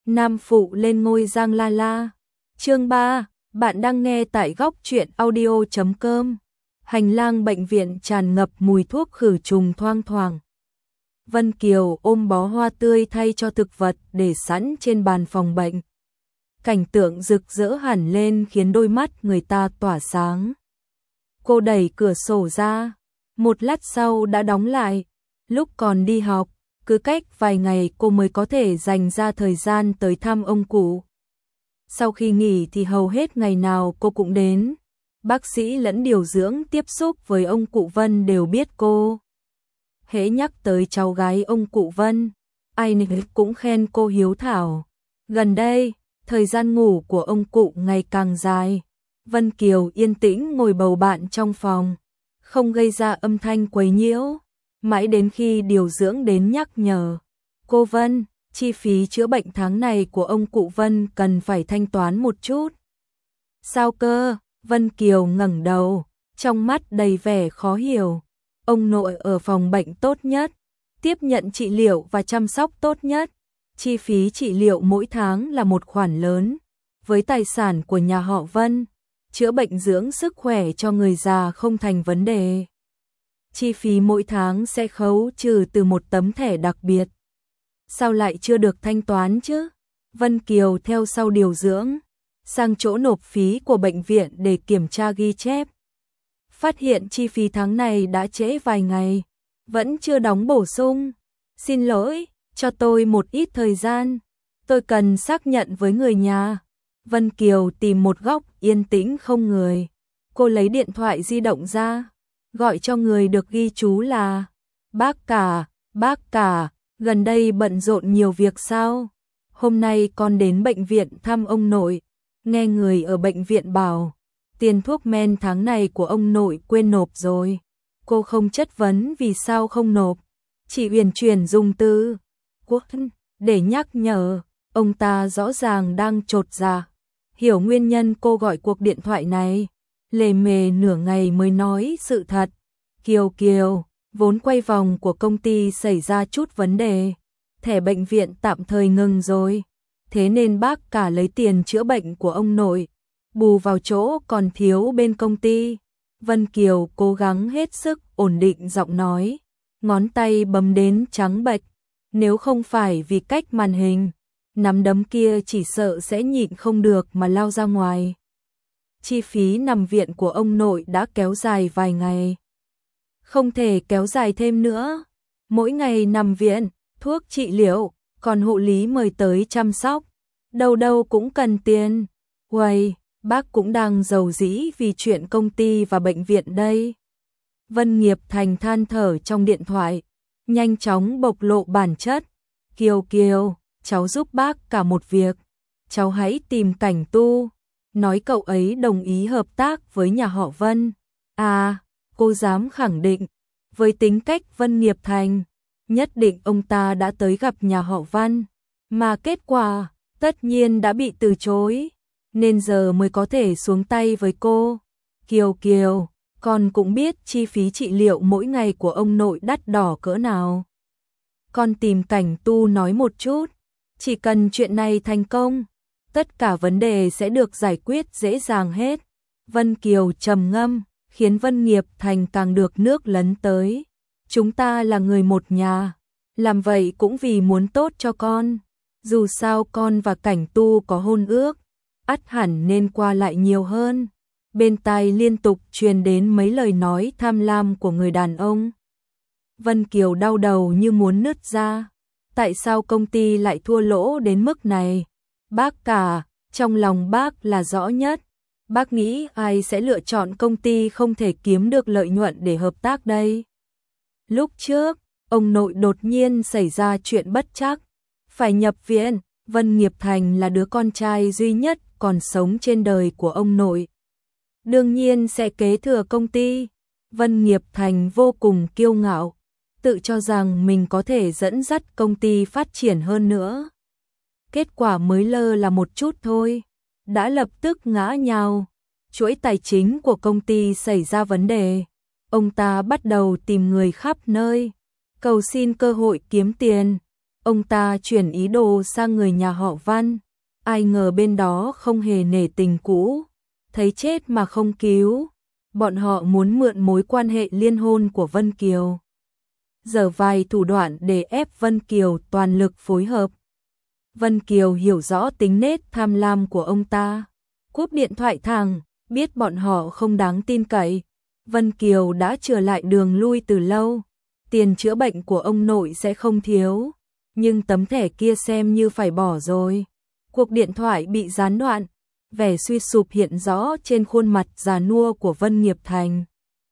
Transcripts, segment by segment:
Nam phụ lên ngôi Giang La La. Chương 3, bạn đang nghe tại góc truyện audio.com. Hành lang bệnh viện tràn ngập mùi thuốc khử trùng thoang thoảng. Vân Kiều ôm bó hoa tươi thay cho thực vật để sẵn trên bàn phòng bệnh. Cảnh tượng rực rỡ hẳn lên khiến đôi mắt người ta tỏa sáng. Cô đẩy cửa sổ ra, một lát sau đã đóng lại. Lúc còn đi học, cứ cách vài ngày cô mới có thể dành ra thời gian tới thăm ông cụ. Sau khi nghỉ thì hầu hết ngày nào cô cũng đến. Bác sĩ lẫn điều dưỡng tiếp xúc với ông cụ Vân đều biết cô. Hễ nhắc tới cháu gái ông cụ Vân, ai nấy cũng khen cô hiếu thảo. Gần đây, thời gian ngủ của ông cụ ngày càng dài. Vân Kiều yên tĩnh ngồi bầu bạn trong phòng, không gây ra âm thanh quấy nhiễu. Mãi đến khi điều dưỡng đến nhắc nhở, cô Vân, chi phí chữa bệnh tháng này của ông cụ Vân cần phải thanh toán một chút. Sao cơ? Vân Kiều ngẩng đầu, trong mắt đầy vẻ khó hiểu. Ông nội ở phòng bệnh tốt nhất, tiếp nhận trị liệu và chăm sóc tốt nhất. Chi phí trị liệu mỗi tháng là một khoản lớn. Với tài sản của nhà họ Vân, chữa bệnh dưỡng sức khỏe cho người già không thành vấn đề. Chi phí mỗi tháng sẽ khấu trừ từ một tấm thẻ đặc biệt. Sao lại chưa được thanh toán chứ? Vân Kiều theo sau điều dưỡng, sang chỗ nộp phí của bệnh viện để kiểm tra ghi chép. Phát hiện chi phí tháng này đã trễ vài ngày, vẫn chưa đóng bổ sung. Xin lỗi, cho tôi một ít thời gian, tôi cần xác nhận với người nhà. Vân Kiều tìm một góc yên tĩnh không người. Cô lấy điện thoại di động ra, gọi cho người được ghi chú là bác cả, gần đây bận rộn nhiều việc sao? Hôm nay con đến bệnh viện thăm ông nội, nghe người ở bệnh viện bảo, tiền thuốc men tháng này của ông nội quên nộp rồi. Cô không chất vấn vì sao không nộp, chỉ uyển chuyển dùng từ quốc để nhắc nhở. Ông ta rõ ràng đang chột dạ. Hiểu nguyên nhân cô gọi cuộc điện thoại này, lề mề nửa ngày mới nói sự thật. Kiều, vốn quay vòng của công ty xảy ra chút vấn đề, thẻ bệnh viện tạm thời ngừng rồi, thế nên bác cả lấy tiền chữa bệnh của ông nội, bù vào chỗ còn thiếu bên công ty. Vân Kiều cố gắng hết sức ổn định giọng nói, ngón tay bấm đến trắng bệch, nếu không phải vì cách màn hình, nắm đấm kia chỉ sợ sẽ nhịn không được mà lao ra ngoài. Chi phí nằm viện của ông nội đã kéo dài vài ngày, không thể kéo dài thêm nữa. Mỗi ngày nằm viện, thuốc trị liệu, còn hộ lý mời tới chăm sóc, đâu đâu cũng cần tiền. Uầy, bác cũng đang rầu rĩ vì chuyện công ty và bệnh viện đây. Vân Nghiệp Thành than thở trong điện thoại, nhanh chóng bộc lộ bản chất. Kiều, cháu giúp bác cả một việc, cháu hãy tìm Cảnh Tu, nói cậu ấy đồng ý hợp tác với nhà họ Vân. À, cô dám khẳng định, với tính cách Vân Nghiệp Thành, nhất định ông ta đã tới gặp nhà họ Văn, mà kết quả tất nhiên đã bị từ chối, nên giờ mới có thể xuống tay với cô. Kiều, con cũng biết chi phí trị liệu mỗi ngày của ông nội đắt đỏ cỡ nào. Con tìm Cảnh Tu nói một chút, chỉ cần chuyện này thành công, tất cả vấn đề sẽ được giải quyết dễ dàng hết. Vân Kiều trầm ngâm, khiến Vân Nghiệp Thành càng được nước lấn tới. Chúng ta là người một nhà, làm vậy cũng vì muốn tốt cho con. Dù sao con và Cảnh Tu có hôn ước, ắt hẳn nên qua lại nhiều hơn. Bên tai liên tục truyền đến mấy lời nói tham lam của người đàn ông. Vân Kiều đau đầu như muốn nứt ra. Tại sao công ty lại thua lỗ đến mức này? Bác cả, trong lòng bác là rõ nhất. Bác nghĩ ai sẽ lựa chọn công ty không thể kiếm được lợi nhuận để hợp tác đây? Lúc trước, ông nội đột nhiên xảy ra chuyện bất trắc, phải nhập viện. Vân Nghiệp Thành là đứa con trai duy nhất còn sống trên đời của ông nội, đương nhiên sẽ kế thừa công ty. Vân Nghiệp Thành vô cùng kiêu ngạo, tự cho rằng mình có thể dẫn dắt công ty phát triển hơn nữa. Kết quả mới lơ là một chút thôi, đã lập tức ngã nhào. Chuỗi tài chính của công ty xảy ra vấn đề, ông ta bắt đầu tìm người khắp nơi, cầu xin cơ hội kiếm tiền. Ông ta chuyển ý đồ sang người nhà họ Văn, ai ngờ bên đó không hề nể tình cũ, thấy chết mà không cứu. Bọn họ muốn mượn mối quan hệ liên hôn của Vân Kiều, giở vài thủ đoạn để ép Vân Kiều toàn lực phối hợp. Vân Kiều hiểu rõ tính nết tham lam của ông ta, cúp điện thoại thẳng, biết bọn họ không đáng tin cậy. Vân Kiều đã trở lại đường lui từ lâu, tiền chữa bệnh của ông nội sẽ không thiếu, nhưng tấm thẻ kia xem như phải bỏ rồi. Cuộc điện thoại bị gián đoạn, vẻ suy sụp hiện rõ trên khuôn mặt già nua của Vân Nghiệp Thành.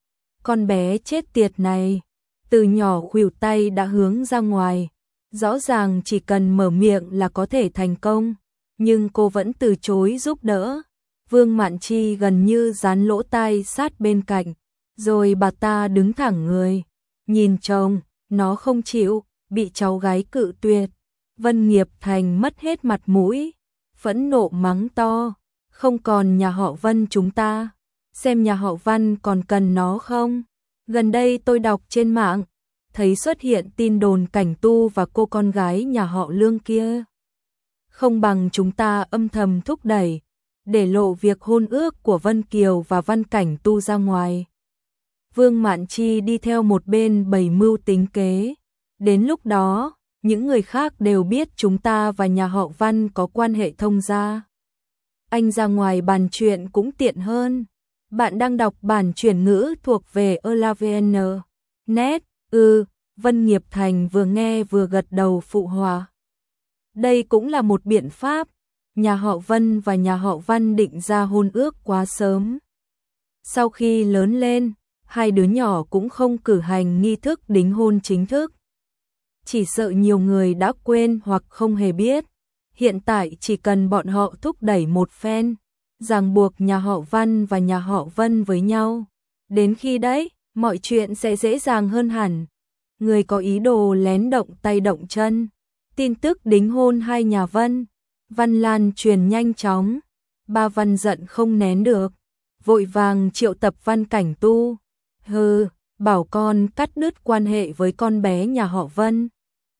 Con bé chết tiệt này, từ nhỏ khuỷu tay đã hướng ra ngoài, rõ ràng chỉ cần mở miệng là có thể thành công, nhưng cô vẫn từ chối giúp đỡ. Vương Mạn Chi gần như dán lỗ tai sát bên cạnh, rồi bà ta đứng thẳng người, nhìn chồng, nó không chịu, bị cháu gái cự tuyệt. Vân Nghiệp Thành mất hết mặt mũi, phẫn nộ mắng to, không còn nhà họ Vân chúng ta, xem nhà họ Văn còn cần nó không. Gần đây tôi đọc trên mạng, thấy xuất hiện tin đồn Cảnh Tu và cô con gái nhà họ Lương kia. Không bằng chúng ta âm thầm thúc đẩy, để lộ việc hôn ước của Vân Kiều và Văn Cảnh Tu ra ngoài. Vương Mạn Chi đi theo một bên bày mưu tính kế. Đến lúc đó, những người khác đều biết chúng ta và nhà họ Văn có quan hệ thông gia. Anh ra ngoài bàn chuyện cũng tiện hơn. Bạn đang đọc bản chuyển ngữ thuộc về ELAVN. Net, Vân Nghiệp Thành vừa nghe vừa gật đầu phụ họa. Đây cũng là một biện pháp. Nhà họ Vân và nhà họ Văn định ra hôn ước quá sớm. Sau khi lớn lên, hai đứa nhỏ cũng không cử hành nghi thức đính hôn chính thức. Chỉ sợ nhiều người đã quên hoặc không hề biết. Hiện tại chỉ cần bọn họ thúc đẩy một phen, ràng buộc nhà họ Văn và nhà họ Vân với nhau. Đến khi đấy, mọi chuyện sẽ dễ dàng hơn hẳn. Người có ý đồ lén động tay động chân. Tin tức đính hôn hai nhà Vân, Văn lan truyền nhanh chóng. Ba Văn giận không nén được, vội vàng triệu tập Văn Cảnh Tu. Bảo con cắt đứt quan hệ với con bé nhà họ Vân.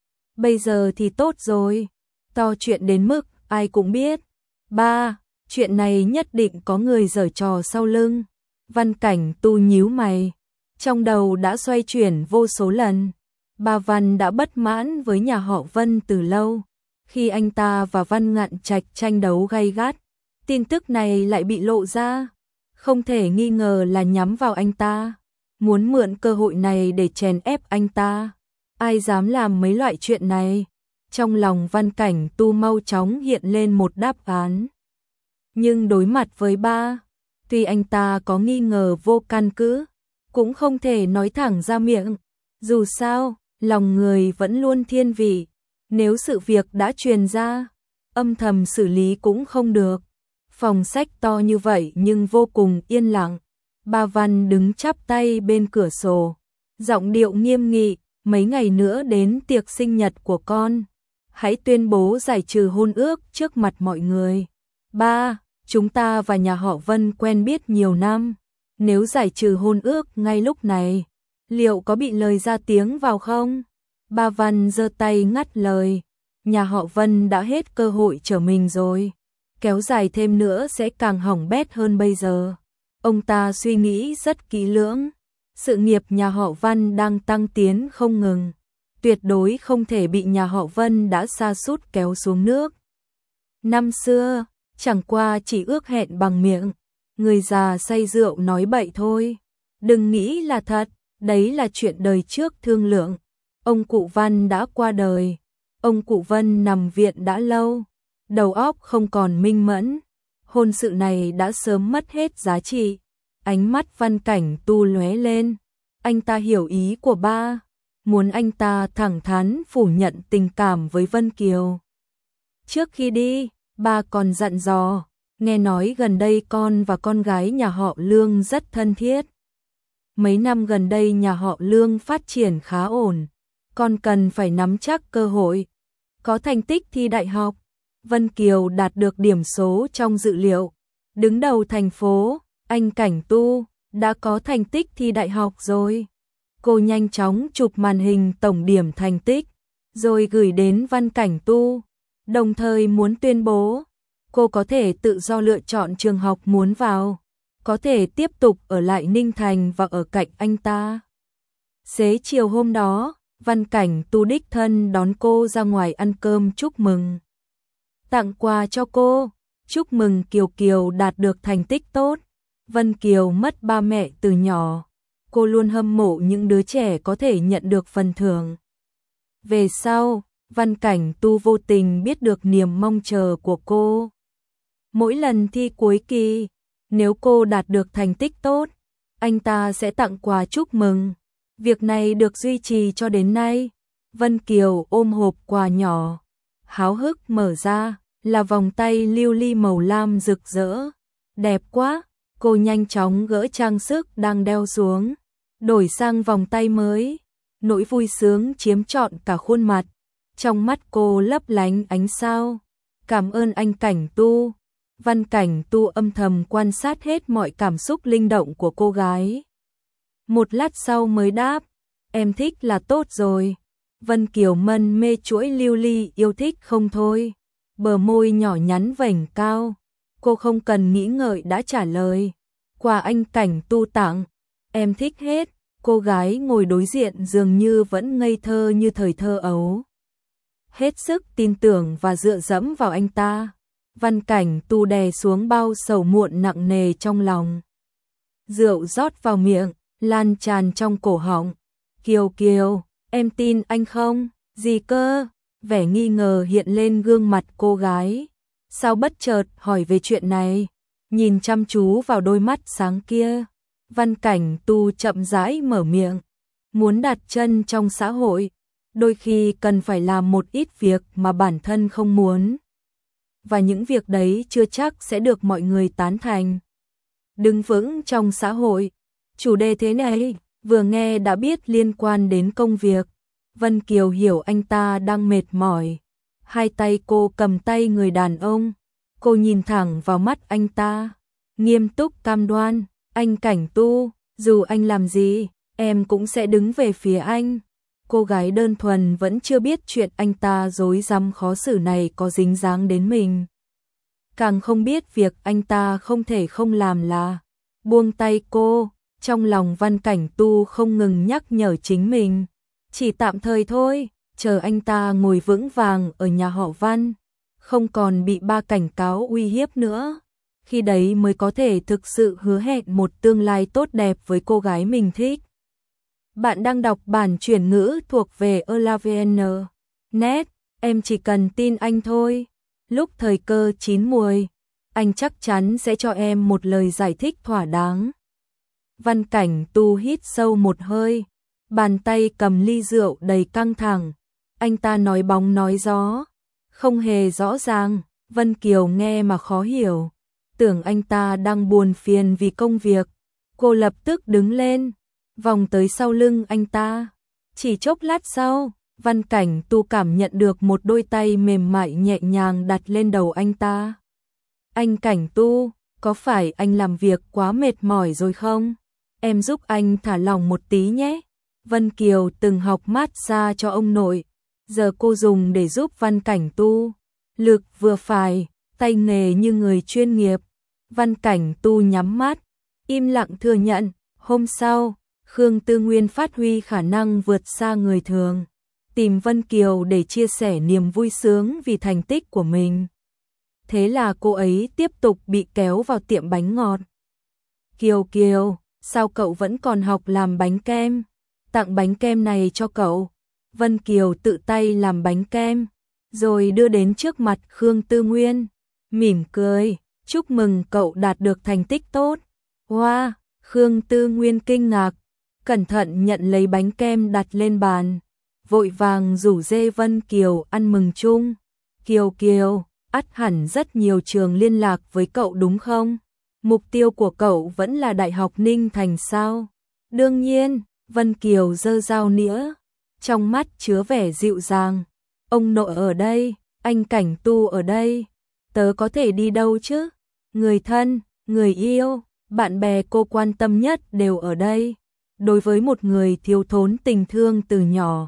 Bây giờ thì tốt rồi, to chuyện đến mức ai cũng biết. Ba, chuyện này nhất định có người giở trò sau lưng. Văn Cảnh Tu nhíu mày, trong đầu đã xoay chuyển vô số lần. Ba Văn đã bất mãn với nhà họ Vân từ lâu. Khi anh ta và Văn Ngạn Trạch tranh đấu gay gắt, tin tức này lại bị lộ ra. Không thể nghi ngờ là nhắm vào anh ta, muốn mượn cơ hội này để chèn ép anh ta. Ai dám làm mấy loại chuyện này? Trong lòng Văn Cảnh Tu mau chóng hiện lên một đáp án. Nhưng đối mặt với ba, tuy anh ta có nghi ngờ vô căn cứ, cũng không thể nói thẳng ra miệng. Dù sao, lòng người vẫn luôn thiên vị. Nếu sự việc đã truyền ra, âm thầm xử lý cũng không được. Phòng sách to như vậy nhưng vô cùng yên lặng. Ba Văn đứng chắp tay bên cửa sổ, giọng điệu nghiêm nghị, mấy ngày nữa đến tiệc sinh nhật của con, hãy tuyên bố giải trừ hôn ước trước mặt mọi người. Ba, chúng ta và nhà họ Vân quen biết nhiều năm, nếu giải trừ hôn ước ngay lúc này, liệu có bị lời ra tiếng vào không? Ba Văn giơ tay ngắt lời, nhà họ Vân đã hết cơ hội trở mình rồi, kéo dài thêm nữa sẽ càng hỏng bét hơn bây giờ. Ông ta suy nghĩ rất kỹ lưỡng, sự nghiệp nhà họ Văn đang tăng tiến không ngừng, tuyệt đối không thể bị nhà họ Vân đã sa sút kéo xuống nước. Năm xưa, chẳng qua chỉ ước hẹn bằng miệng, người già say rượu nói bậy thôi, đừng nghĩ là thật, đấy là chuyện đời trước thương lượng. Ông cụ Văn đã qua đời, ông cụ Vân nằm viện đã lâu, đầu óc không còn minh mẫn, hôn sự này đã sớm mất hết giá trị. Ánh mắt Văn Cảnh Tu lóe lên, anh ta hiểu ý của ba, muốn anh ta thẳng thắn phủ nhận tình cảm với Vân Kiều. Trước khi đi, ba còn dặn dò, nghe nói gần đây con và con gái nhà họ Lương rất thân thiết. Mấy năm gần đây nhà họ Lương phát triển khá ổn, con cần phải nắm chắc cơ hội. Có thành tích thi đại học, Vân Kiều đạt được điểm số trong dự liệu, đứng đầu thành phố. Anh Cảnh Tu đã có thành tích thi đại học rồi. Cô nhanh chóng chụp màn hình tổng điểm thành tích, rồi gửi đến Văn Cảnh Tu, đồng thời muốn tuyên bố cô có thể tự do lựa chọn trường học muốn vào, có thể tiếp tục ở lại Ninh Thành và ở cạnh anh ta. Xế chiều hôm đó, Văn Cảnh Tu đích thân đón cô ra ngoài ăn cơm chúc mừng. Tặng quà cho cô, chúc mừng Kiều Kiều đạt được thành tích tốt. Vân Kiều mất ba mẹ từ nhỏ, cô luôn hâm mộ những đứa trẻ có thể nhận được phần thưởng. Về sau, Văn Cảnh Tu vô tình biết được niềm mong chờ của cô. Mỗi lần thi cuối kỳ, nếu cô đạt được thành tích tốt, anh ta sẽ tặng quà chúc mừng. Việc này được duy trì cho đến nay. Vân Kiều ôm hộp quà nhỏ, háo hức mở ra, là vòng tay lưu ly màu lam rực rỡ. Đẹp quá, cô nhanh chóng gỡ trang sức đang đeo xuống, đổi sang vòng tay mới. Nỗi vui sướng chiếm trọn cả khuôn mặt, trong mắt cô lấp lánh ánh sao. Cảm ơn anh Cảnh Tu. Văn Cảnh Tu âm thầm quan sát hết mọi cảm xúc linh động của cô gái. Một lát sau mới đáp, em thích là tốt rồi. Vân Kiều mân mê chuỗi lưu ly yêu thích không thôi, bờ môi nhỏ nhắn vành cao. Cô không cần nghĩ ngợi đã trả lời, quà anh Cảnh Tu tặng, em thích hết. Cô gái ngồi đối diện dường như vẫn ngây thơ như thời thơ ấu, hết sức tin tưởng và dựa dẫm vào anh ta. Văn Cảnh Tu đè xuống bao sầu muộn nặng nề trong lòng. Rượu rót vào miệng, lan tràn trong cổ họng. Kiều Kiều, em tin anh không? Gì cơ? Vẻ nghi ngờ hiện lên gương mặt cô gái. Sao bất chợt hỏi về chuyện này? Nhìn chăm chú vào đôi mắt sáng kia, Văn Cảnh Tu chậm rãi mở miệng. Muốn đặt chân trong xã hội, đôi khi cần phải làm một ít việc mà bản thân không muốn. Và những việc đấy chưa chắc sẽ được mọi người tán thành. Đứng vững trong xã hội, chủ đề thế này, vừa nghe đã biết liên quan đến công việc. Vân Kiều hiểu anh ta đang mệt mỏi. Hai tay cô cầm tay người đàn ông. Cô nhìn thẳng vào mắt anh ta, nghiêm túc cam đoan. Anh Cảnh Tu, dù anh làm gì, em cũng sẽ đứng về phía anh. Cô gái đơn thuần vẫn chưa biết chuyện anh ta dối rắm khó xử này có dính dáng đến mình. Càng không biết việc anh ta không thể không làm là buông tay cô. Trong lòng Văn Cảnh Tu không ngừng nhắc nhở chính mình, chỉ tạm thời thôi, chờ anh ta ngồi vững vàng ở nhà họ Văn, không còn bị ba cảnh cáo uy hiếp nữa. Khi đấy mới có thể thực sự hứa hẹn một tương lai tốt đẹp với cô gái mình thích. Bạn đang đọc bản chuyển ngữ thuộc về elavn.net, em chỉ cần tin anh thôi. Lúc thời cơ chín muồi, anh chắc chắn sẽ cho em một lời giải thích thỏa đáng. Văn Cảnh Tu hít sâu một hơi, bàn tay cầm ly rượu đầy căng thẳng. Anh ta nói bóng nói gió, không hề rõ ràng. Vân Kiều nghe mà khó hiểu, tưởng anh ta đang buồn phiền vì công việc. Cô lập tức đứng lên, vòng tới sau lưng anh ta. Chỉ chốc lát sau, Văn Cảnh Tu cảm nhận được một đôi tay mềm mại nhẹ nhàng đặt lên đầu anh ta. Anh Cảnh Tu, có phải anh làm việc quá mệt mỏi rồi không? Em giúp anh thả lỏng một tí nhé. Vân Kiều từng học massage cho ông nội, giờ cô dùng để giúp Văn Cảnh Tu. Lực vừa phải, tay nghề như người chuyên nghiệp. Văn Cảnh Tu nhắm mắt, im lặng thừa nhận. Hôm sau, Khương Tư Nguyên phát huy khả năng vượt xa người thường, tìm Vân Kiều để chia sẻ niềm vui sướng vì thành tích của mình. Thế là cô ấy tiếp tục bị kéo vào tiệm bánh ngọt. Kiều Kiều, sao cậu vẫn còn học làm bánh kem? Tặng bánh kem này cho cậu. Vân Kiều tự tay làm bánh kem, rồi đưa đến trước mặt Khương Tư Nguyên, mỉm cười, chúc mừng cậu đạt được thành tích tốt. Wow, Khương Tư Nguyên kinh ngạc, cẩn thận nhận lấy bánh kem đặt lên bàn, vội vàng rủ rê Vân Kiều ăn mừng chung. Kiều Kiều, ắt hẳn rất nhiều trường liên lạc với cậu đúng không? Mục tiêu của cậu vẫn là Đại học Ninh Thành sao? Đương nhiên, Vân Kiều giơ dao nĩa, trong mắt chứa vẻ dịu dàng. Ông nội ở đây, anh Cảnh Tu ở đây, tớ có thể đi đâu chứ? Người thân, người yêu, bạn bè cô quan tâm nhất đều ở đây. Đối với một người thiếu thốn tình thương từ nhỏ,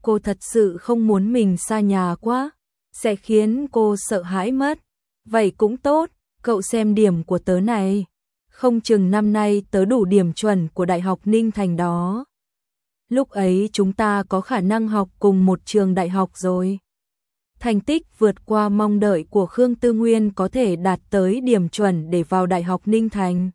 Cô thật sự không muốn mình xa nhà quá, sẽ khiến cô sợ hãi mất. Vậy cũng tốt, cậu xem điểm của tớ này. Không chừng năm nay tớ đủ điểm chuẩn của Đại học Ninh Thành đó. Lúc ấy chúng ta có khả năng học cùng một trường đại học rồi. Thành tích vượt qua mong đợi của Khương Tư Nguyên có thể đạt tới điểm chuẩn để vào Đại học Ninh Thành.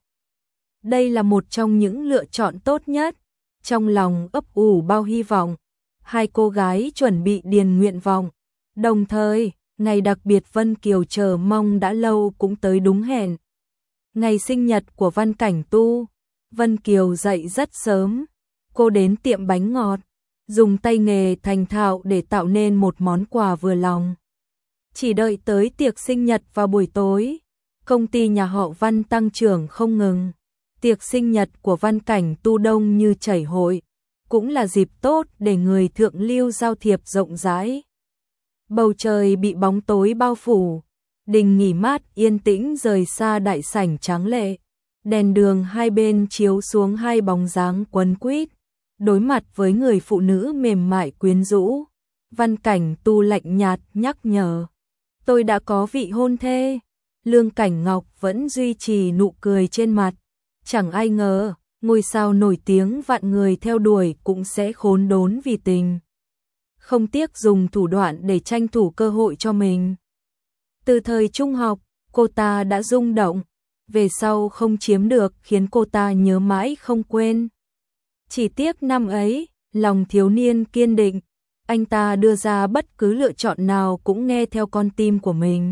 Đây là một trong những lựa chọn tốt nhất. Trong lòng ấp ủ bao hy vọng, hai cô gái chuẩn bị điền nguyện vọng. Đồng thời, ngày đặc biệt Vân Kiều chờ mong đã lâu cũng tới đúng hẹn. Ngày sinh nhật của Văn Cảnh Tu, Vân Kiều dậy rất sớm. Cô đến tiệm bánh ngọt, dùng tay nghề thành thạo để tạo nên một món quà vừa lòng. Chỉ đợi tới tiệc sinh nhật vào buổi tối, công ty nhà họ Văn tăng trưởng không ngừng. Tiệc sinh nhật của Văn Cảnh Tu đông như chảy hội, cũng là dịp tốt để người thượng lưu giao thiệp rộng rãi. Bầu trời bị bóng tối bao phủ, đình nghỉ mát yên tĩnh rời xa đại sảnh tráng lệ. Đèn đường hai bên chiếu xuống hai bóng dáng quấn quýt, đối mặt với người phụ nữ mềm mại quyến rũ. Văn Cảnh Tu lạnh nhạt nhắc nhở, tôi đã có vị hôn thê. Lương Cảnh Ngọc vẫn duy trì nụ cười trên mặt. Chẳng ai ngờ, ngôi sao nổi tiếng vạn người theo đuổi cũng sẽ khốn đốn vì tình. Không tiếc dùng thủ đoạn để tranh thủ cơ hội cho mình. Từ thời trung học, cô ta đã rung động, về sau không chiếm được khiến cô ta nhớ mãi không quên. Chỉ tiếc năm ấy, lòng thiếu niên kiên định, anh ta đưa ra bất cứ lựa chọn nào cũng nghe theo con tim của mình.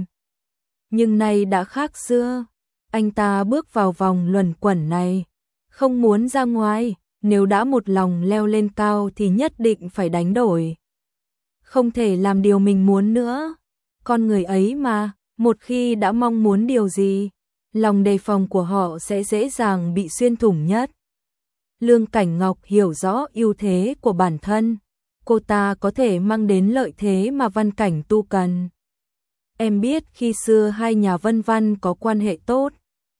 Nhưng nay đã khác xưa, anh ta bước vào vòng luẩn quẩn này, không muốn ra ngoài, nếu đã một lòng leo lên cao thì nhất định phải đánh đổi. Không thể làm điều mình muốn nữa, con người ấy mà, một khi đã mong muốn điều gì, lòng đề phòng của họ sẽ dễ dàng bị xuyên thủng nhất. Lương Cảnh Ngọc hiểu rõ ưu thế của bản thân, cô ta có thể mang đến lợi thế mà Văn Cảnh Tu cần. Em biết khi xưa hai nhà Vân Văn có quan hệ tốt,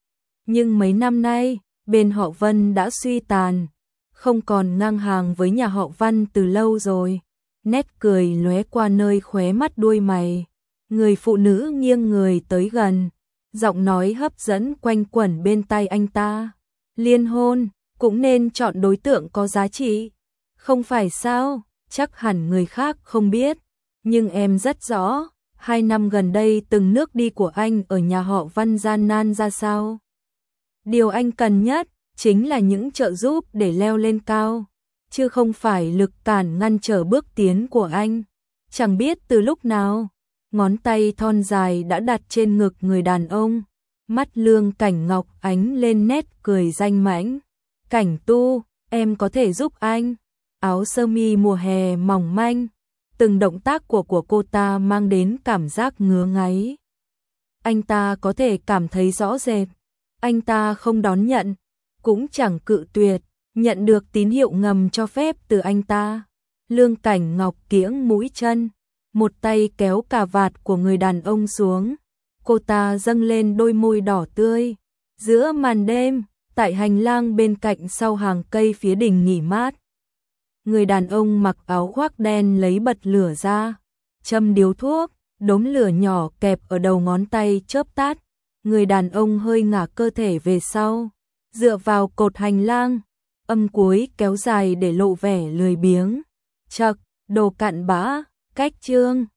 nhưng mấy năm nay, bên họ Vân đã suy tàn, không còn ngang hàng với nhà họ Văn từ lâu rồi. Nét cười lóe qua nơi khóe mắt đuôi mày. Người phụ nữ nghiêng người tới gần, giọng nói hấp dẫn quanh quẩn bên tai anh ta. Liên hôn, cũng nên chọn đối tượng có giá trị. Không phải sao, chắc hẳn người khác không biết, nhưng em rất rõ, 2 năm gần đây từng nước đi của anh ở nhà họ Văn gian nan ra sao. Điều anh cần nhất chính là những trợ giúp để leo lên cao, chứ không phải lực cản ngăn trở bước tiến của anh. Chẳng biết từ lúc nào, ngón tay thon dài đã đặt trên ngực người đàn ông, mắt Lương Cảnh Ngọc ánh lên nét cười danh mãnh. Cảnh Tu, em có thể giúp anh. Áo sơ mi mùa hè mỏng manh, từng động tác của cô ta mang đến cảm giác ngứa ngáy. Anh ta có thể cảm thấy rõ rệt, anh ta không đón nhận, cũng chẳng cự tuyệt, nhận được tín hiệu ngầm cho phép từ anh ta. Lương Cảnh Ngọc kiễng mũi chân, một tay kéo cà vạt của người đàn ông xuống, cô ta dâng lên đôi môi đỏ tươi. Giữa màn đêm, tại hành lang bên cạnh sau hàng cây phía đình nghỉ mát, người đàn ông mặc áo khoác đen lấy bật lửa ra, châm điếu thuốc, đốm lửa nhỏ kẹp ở đầu ngón tay chớp tắt. Người đàn ông hơi ngả cơ thể về sau, dựa vào cột hành lang, âm cuối kéo dài để lộ vẻ lười biếng. Chậc, đồ cặn bã, cách chương.